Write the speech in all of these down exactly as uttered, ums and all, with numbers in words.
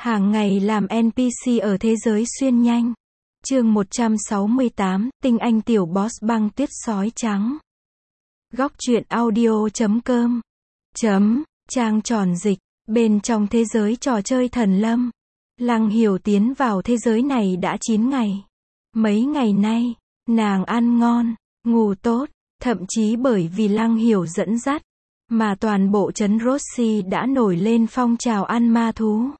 Hàng ngày làm en pê xê ở thế giới xuyên nhanh. Chương một trăm sáu mươi tám, tinh anh tiểu boss băng tuyết sói trắng. Góc truyện audio chấm com. Chấm, trang tròn dịch. Bên trong thế giới trò chơi thần lâm, Lăng Hiểu tiến vào thế giới này đã chín ngày. Mấy ngày nay, nàng ăn ngon, ngủ tốt, thậm chí bởi vì Lăng Hiểu dẫn dắt, mà toàn bộ trấn Rossi đã nổi lên phong trào ăn ma thú.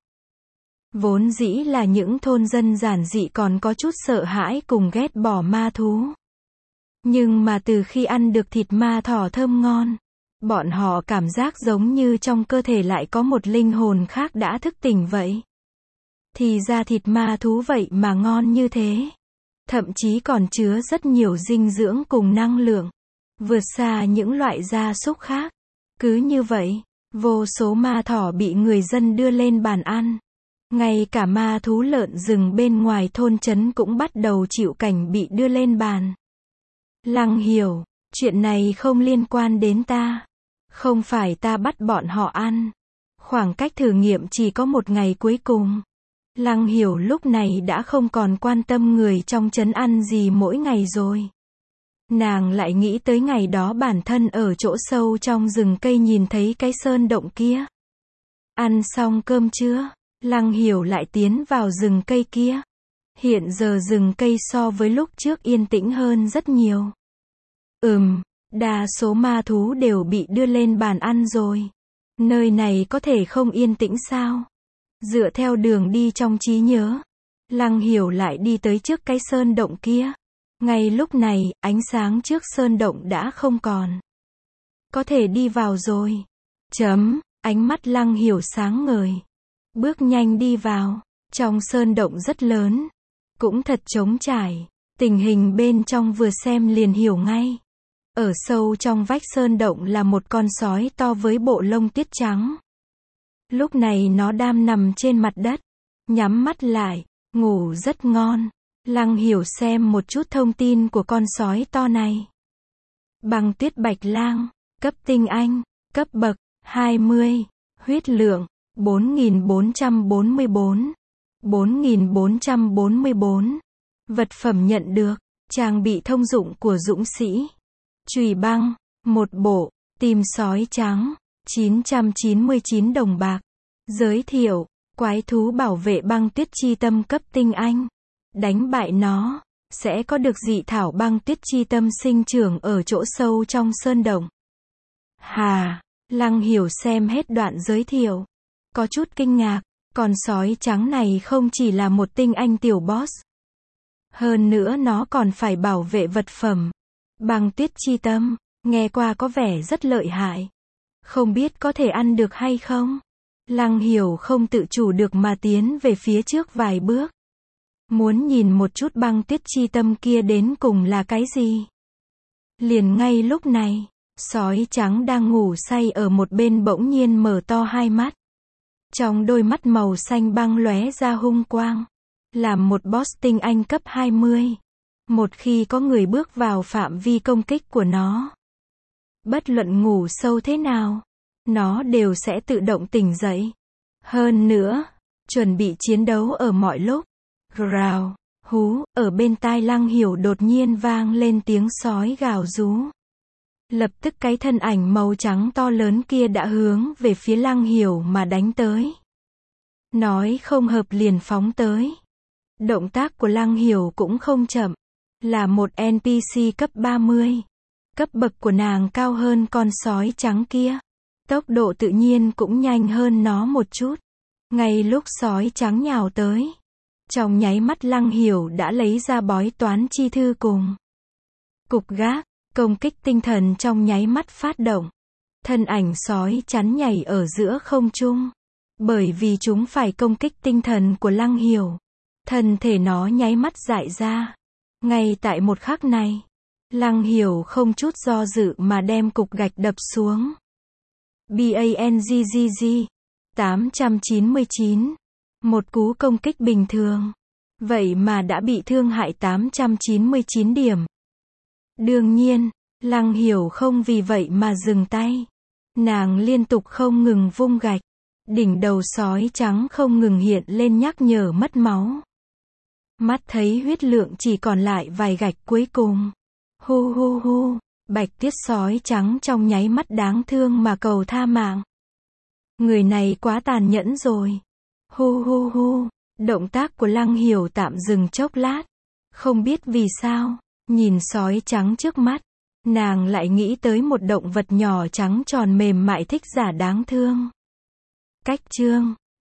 Vốn dĩ là những thôn dân giản dị còn có chút sợ hãi cùng ghét bỏ ma thú. Nhưng mà từ khi ăn được thịt ma thỏ thơm ngon, bọn họ cảm giác giống như trong cơ thể lại có một linh hồn khác đã thức tỉnh vậy. Thì ra thịt ma thú vậy mà ngon như thế. Thậm chí còn chứa rất nhiều dinh dưỡng cùng năng lượng, vượt xa những loại gia súc khác. Cứ như vậy, vô số ma thỏ bị người dân đưa lên bàn ăn. Ngay cả ma thú lợn rừng bên ngoài thôn trấn cũng bắt đầu chịu cảnh bị đưa lên bàn. Lăng Hiểu, chuyện này không liên quan đến ta. Không phải ta bắt bọn họ ăn. Khoảng cách thử nghiệm chỉ có một ngày cuối cùng. Lăng Hiểu lúc này đã không còn quan tâm người trong trấn ăn gì mỗi ngày rồi. Nàng lại nghĩ tới ngày đó bản thân ở chỗ sâu trong rừng cây nhìn thấy cái sơn động kia. Ăn xong cơm chưa? Lăng Hiểu lại tiến vào rừng cây kia. Hiện giờ rừng cây so với lúc trước yên tĩnh hơn rất nhiều. Ừm, đa số ma thú đều bị đưa lên bàn ăn rồi. Nơi này có thể không yên tĩnh sao? Dựa theo đường đi trong trí nhớ, Lăng Hiểu lại đi tới trước cái sơn động kia. Ngay lúc này, ánh sáng trước sơn động đã không còn. Có thể đi vào rồi. Chấm, ánh mắt Lăng Hiểu sáng ngời. Bước nhanh đi vào. Trong sơn động rất lớn. Cũng thật trống trải. Tình hình bên trong vừa xem liền hiểu ngay. Ở sâu trong vách sơn động là một con sói to với bộ lông tiết trắng. Lúc này nó đang nằm trên mặt đất, nhắm mắt lại, ngủ rất ngon. Lăng Hiểu xem một chút thông tin của con sói to này. Băng tuyết bạch lang, cấp tinh anh, cấp bậc hai mươi, huyết lượng bốn nghìn bốn trăm bốn mươi bốn, bốn nghìn bốn trăm bốn mươi bốn. Vật phẩm nhận được, trang bị thông dụng của dũng sĩ. Chùy băng, một bộ, tim sói trắng, chín trăm chín mươi chín đồng bạc. Giới thiệu, quái thú bảo vệ băng tuyết chi tâm cấp tinh anh. Đánh bại nó, sẽ có được dị thảo băng tuyết chi tâm sinh trưởng ở chỗ sâu trong sơn động. Hà, Lăng Hiểu xem hết đoạn giới thiệu. Có chút kinh ngạc, con sói trắng này không chỉ là một tinh anh tiểu boss. Hơn nữa nó còn phải bảo vệ vật phẩm. Băng tuyết chi tâm, nghe qua có vẻ rất lợi hại. Không biết có thể ăn được hay không? Lăng Hiểu không tự chủ được mà tiến về phía trước vài bước. Muốn nhìn một chút băng tuyết chi tâm kia đến cùng là cái gì? Liền ngay lúc này, sói trắng đang ngủ say ở một bên bỗng nhiên mở to hai mắt. Trong đôi mắt màu xanh băng lóe ra hung quang. Làm một boss tinh anh cấp hai mươi. Một khi có người bước vào phạm vi công kích của nó, bất luận ngủ sâu thế nào, nó đều sẽ tự động tỉnh dậy. Hơn nữa, chuẩn bị chiến đấu ở mọi lúc. Rào, hú, ở bên tai Lăng Hiểu đột nhiên vang lên tiếng sói gào rú. Lập tức cái thân ảnh màu trắng to lớn kia đã hướng về phía Lăng Hiểu mà đánh tới. Nói không hợp liền phóng tới. Động tác của Lăng Hiểu cũng không chậm. Là một en pê xê cấp ba mươi. Cấp bậc của nàng cao hơn con sói trắng kia. Tốc độ tự nhiên cũng nhanh hơn nó một chút. Ngay lúc sói trắng nhào tới, trong nháy mắt Lăng Hiểu đã lấy ra bói toán chi thư cùng cục gác, công kích tinh thần trong nháy mắt phát động. Thân ảnh sói chắn nhảy ở giữa không trung. Bởi vì chúng phải công kích tinh thần của Lăng Hiểu, thân thể nó nháy mắt dại ra. Ngay tại một khắc này, Lăng Hiểu không chút do dự mà đem cục gạch đập xuống. Bangg tám trăm chín mươi chín. Một cú công kích bình thường. Vậy mà đã bị thương hại tám trăm chín mươi chín điểm. Đương nhiên, Lăng Hiểu không vì vậy mà dừng tay. Nàng liên tục không ngừng vung gạch. Đỉnh đầu sói trắng không ngừng hiện lên nhắc nhở mất máu. Mắt thấy huyết lượng chỉ còn lại vài gạch cuối cùng. Hu hu hu, Bạch Tuyết sói trắng trong nháy mắt đáng thương mà cầu tha mạng. Người này quá tàn nhẫn rồi. Hu hu hu, động tác của Lăng Hiểu tạm dừng chốc lát. Không biết vì sao, nhìn sói trắng trước mắt, nàng lại nghĩ tới một động vật nhỏ trắng tròn mềm mại thích giả đáng thương. Cách chương